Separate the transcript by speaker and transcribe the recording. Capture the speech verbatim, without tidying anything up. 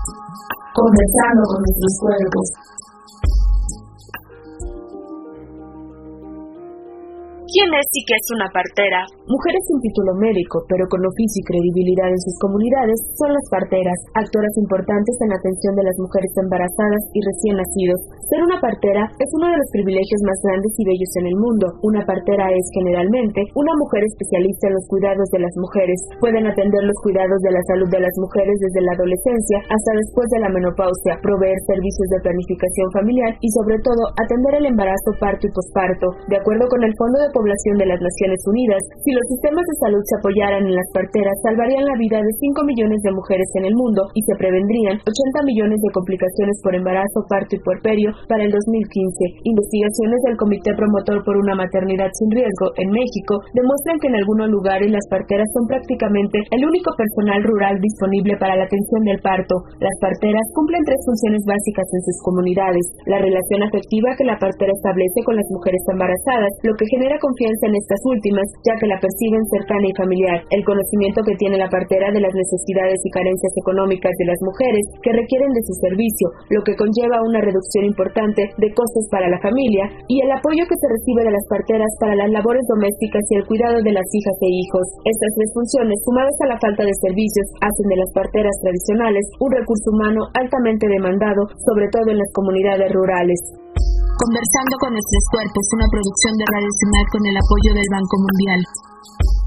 Speaker 1: Conversando con nuestros cuerpos.
Speaker 2: ¿Quién es y qué es una partera?
Speaker 3: Mujeres sin título médico, pero con oficio y credibilidad en sus comunidades, son las parteras, actoras importantes en la atención de las mujeres embarazadas y recién nacidos. Ser una partera es uno de los privilegios más grandes y bellos en el mundo. Una partera es, generalmente, una mujer especialista en los cuidados de las mujeres. Pueden atender los cuidados de la salud de las mujeres desde la adolescencia hasta después de la menopausia, proveer servicios de planificación familiar y, sobre todo, atender el embarazo, parto y posparto. De acuerdo con el Fondo de Población de las Naciones Unidas, si los sistemas de salud se apoyaran en las parteras, salvarían la vida de cinco millones de mujeres en el mundo y se prevendrían ochenta millones de complicaciones por embarazo, parto y puerperio para el dos mil quince. Investigaciones del Comité Promotor por una Maternidad sin Riesgo en México demuestran que en algunos lugares las parteras son prácticamente el único personal rural disponible para la atención del parto. Las parteras cumplen tres funciones básicas en sus comunidades: la relación afectiva que la partera establece con las mujeres embarazadas, lo que genera confianza en estas últimas, ya que la perciben cercana y familiar; el conocimiento que tiene la partera de las necesidades y carencias económicas de las mujeres que requieren de su servicio, lo que conlleva una reducción importante de costes para la familia; y el apoyo que se recibe de las parteras para las labores domésticas y el cuidado de las hijas e hijos. Estas tres funciones, sumadas a la falta de servicios, hacen de las parteras tradicionales un recurso humano altamente demandado, sobre todo en las comunidades rurales.
Speaker 4: Conversando con nuestros cuerpos, una producción de Radio CIMAC con el apoyo del Banco Mundial.